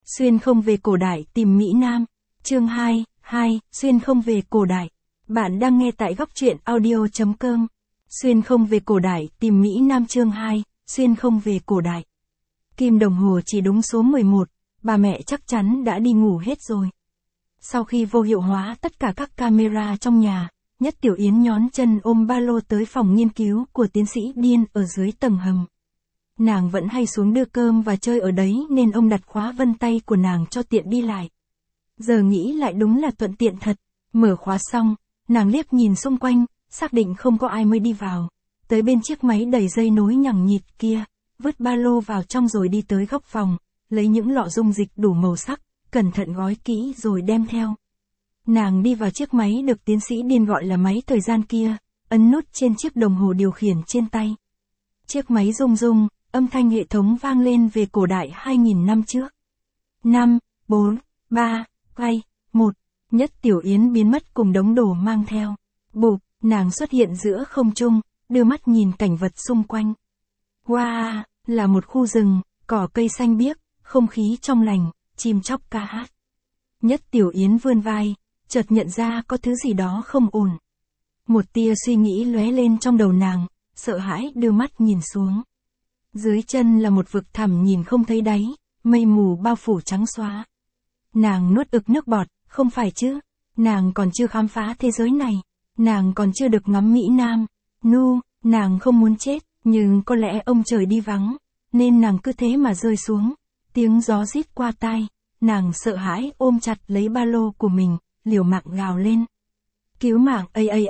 Xuyên không về cổ đại tìm Mỹ Nam. Chương 2, Xuyên không về cổ đại. Bạn đang nghe tại góc truyện audio.com. Xuyên không về cổ đại tìm Mỹ Nam chương 2, Xuyên không về cổ đại. Kim đồng hồ chỉ đúng số 11, bà mẹ chắc chắn đã đi ngủ hết rồi. Sau khi vô hiệu hóa tất cả các camera trong nhà, Nhất Tiểu Yến nhón chân ôm ba lô tới phòng nghiên cứu của tiến sĩ Điên ở dưới tầng hầm. Nàng vẫn hay xuống đưa cơm và chơi ở đấy nên ông đặt khóa vân tay của nàng cho tiện đi lại. Giờ nghĩ lại đúng là thuận tiện thật. Mở khóa xong, nàng liếc nhìn xung quanh, xác định không có ai mới đi vào. Tới bên chiếc máy đẩy dây nối nhằng nhịt kia, vứt ba lô vào trong rồi đi tới góc phòng, lấy những lọ dung dịch đủ màu sắc, cẩn thận gói kỹ rồi đem theo. Nàng đi vào chiếc máy được tiến sĩ Điên gọi là máy thời gian kia, ấn nút trên chiếc đồng hồ điều khiển trên tay. Chiếc máy rung rung, âm thanh hệ thống vang lên về cổ đại 2000 năm trước. 5, 4, 3, 2, 1, Nhất Tiểu Yến biến mất cùng đống đồ mang theo. Bụp, nàng xuất hiện giữa không trung, đưa mắt nhìn cảnh vật xung quanh. Wow, là một khu rừng, cỏ cây xanh biếc, không khí trong lành, chim chóc ca hát. Nhất Tiểu Yến vươn vai, chợt nhận ra có thứ gì đó không ổn. Một tia suy nghĩ lóe lên trong đầu nàng, sợ hãi đưa mắt nhìn xuống. Dưới chân là một vực thẳm nhìn không thấy đáy, mây mù bao phủ trắng xóa. Nàng nuốt ực nước bọt, không phải chứ, nàng còn chưa khám phá thế giới này, nàng còn chưa được ngắm Mỹ Nam. Nàng không muốn chết, nhưng có lẽ ông trời đi vắng, nên nàng cứ thế mà rơi xuống. Tiếng gió rít qua tai, nàng sợ hãi ôm chặt lấy ba lô của mình, liều mạng gào lên. Cứu mạng,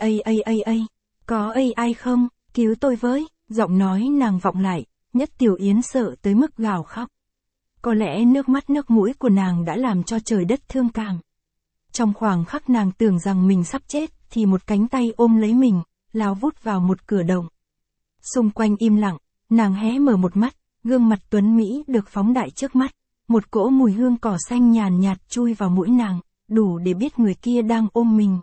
có ai không, cứu tôi với, giọng nói nàng vọng lại. Nhất Tiểu Yến sợ tới mức gào khóc. Có lẽ nước mắt nước mũi của nàng đã làm cho trời đất thương cảm. Trong khoảng khắc nàng tưởng rằng mình sắp chết, thì một cánh tay ôm lấy mình, lao vút vào một cửa động. Xung quanh im lặng, nàng hé mở một mắt, gương mặt tuấn Mỹ được phóng đại trước mắt. Một cỗ mùi hương cỏ xanh nhàn nhạt chui vào mũi nàng, đủ để biết người kia đang ôm mình.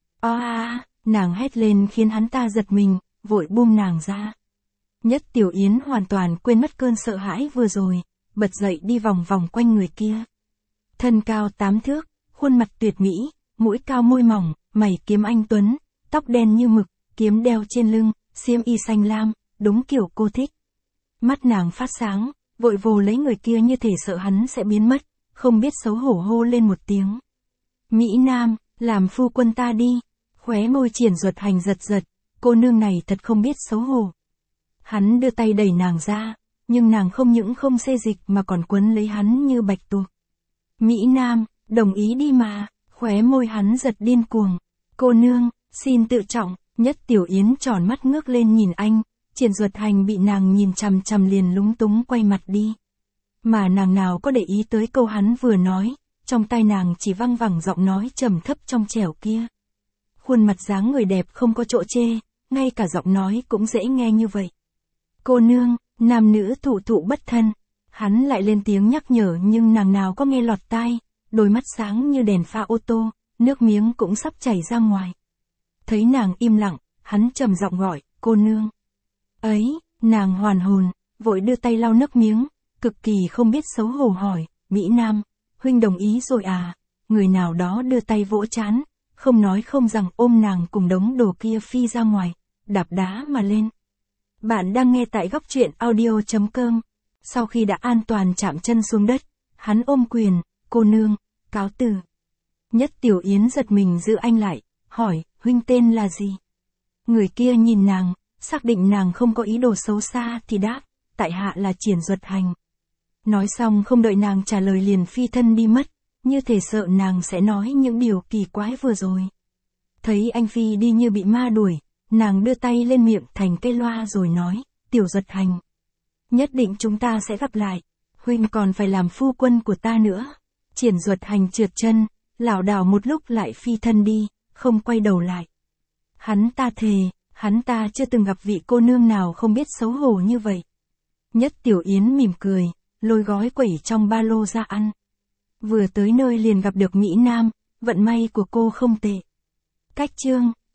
Nàng hét lên khiến hắn ta giật mình, vội buông nàng ra. Nhất Tiểu Yến hoàn toàn quên mất cơn sợ hãi vừa rồi, bật dậy đi vòng vòng quanh người kia. Thân cao 8 thước, khuôn mặt tuyệt mỹ, mũi cao môi mỏng, mày kiếm anh tuấn, tóc đen như mực, kiếm đeo trên lưng, xiêm y xanh lam, đúng kiểu cô thích. Mắt nàng phát sáng, vội vồ lấy người kia như thể sợ hắn sẽ biến mất, không biết xấu hổ hô lên một tiếng. Mỹ Nam, làm phu quân ta đi. Khóe môi Triển Duật Hành giật giật, cô nương này thật không biết xấu hổ. Hắn đưa tay đẩy nàng ra, nhưng nàng không những không xê dịch mà còn quấn lấy hắn như bạch tuộc. Mỹ Nam, đồng ý đi mà, khóe môi hắn giật điên cuồng. Cô nương, xin tự trọng. Nhất Tiểu Yến tròn mắt ngước lên nhìn anh, Triển Duật Hành bị nàng nhìn chằm chằm liền lúng túng quay mặt đi. Mà nàng nào có để ý tới câu hắn vừa nói, trong tai nàng chỉ văng vẳng giọng nói trầm thấp trong trẻo kia. Khuôn mặt dáng người đẹp không có chỗ chê, ngay cả giọng nói cũng dễ nghe như vậy. Cô nương, nam nữ thụ thụ bất thân. Hắn lại lên tiếng nhắc nhở nhưng nàng nào có nghe lọt tai, đôi mắt sáng như đèn pha ô tô, nước miếng cũng sắp chảy ra ngoài. Thấy nàng im lặng, hắn trầm giọng gọi, cô nương. Ấy, nàng hoàn hồn, vội đưa tay lau nước miếng, cực kỳ không biết xấu hổ hỏi, Mỹ Nam, huynh đồng ý rồi à? Người nào đó đưa tay vỗ trán, không nói không rằng ôm nàng cùng đống đồ kia phi ra ngoài, đạp đá mà lên. Bạn đang nghe tại góc truyện audio.com. Sau khi đã an toàn chạm chân xuống đất, hắn ôm quyền, cô nương, cáo từ. Nhất Tiểu Yến giật mình giữ anh lại, hỏi, huynh tên là gì? Người kia nhìn nàng, xác định nàng không có ý đồ xấu xa thì đáp, tại hạ là Triển Duật Hành. Nói xong không đợi nàng trả lời liền phi thân đi mất, như thể sợ nàng sẽ nói những điều kỳ quái vừa rồi. Thấy anh phi đi như bị ma đuổi, nàng đưa tay lên miệng thành cây loa rồi nói, Tiểu Duật Hành. Nhất định chúng ta sẽ gặp lại, huynh còn phải làm phu quân của ta nữa. Triển Duật Hành trượt chân, lảo đảo một lúc lại phi thân đi, không quay đầu lại. Hắn ta thề, hắn ta chưa từng gặp vị cô nương nào không biết xấu hổ như vậy. Nhất Tiểu Yến mỉm cười, lôi gói quẩy trong ba lô ra ăn. Vừa tới nơi liền gặp được Mỹ Nam, vận may của cô không tệ. Cách chương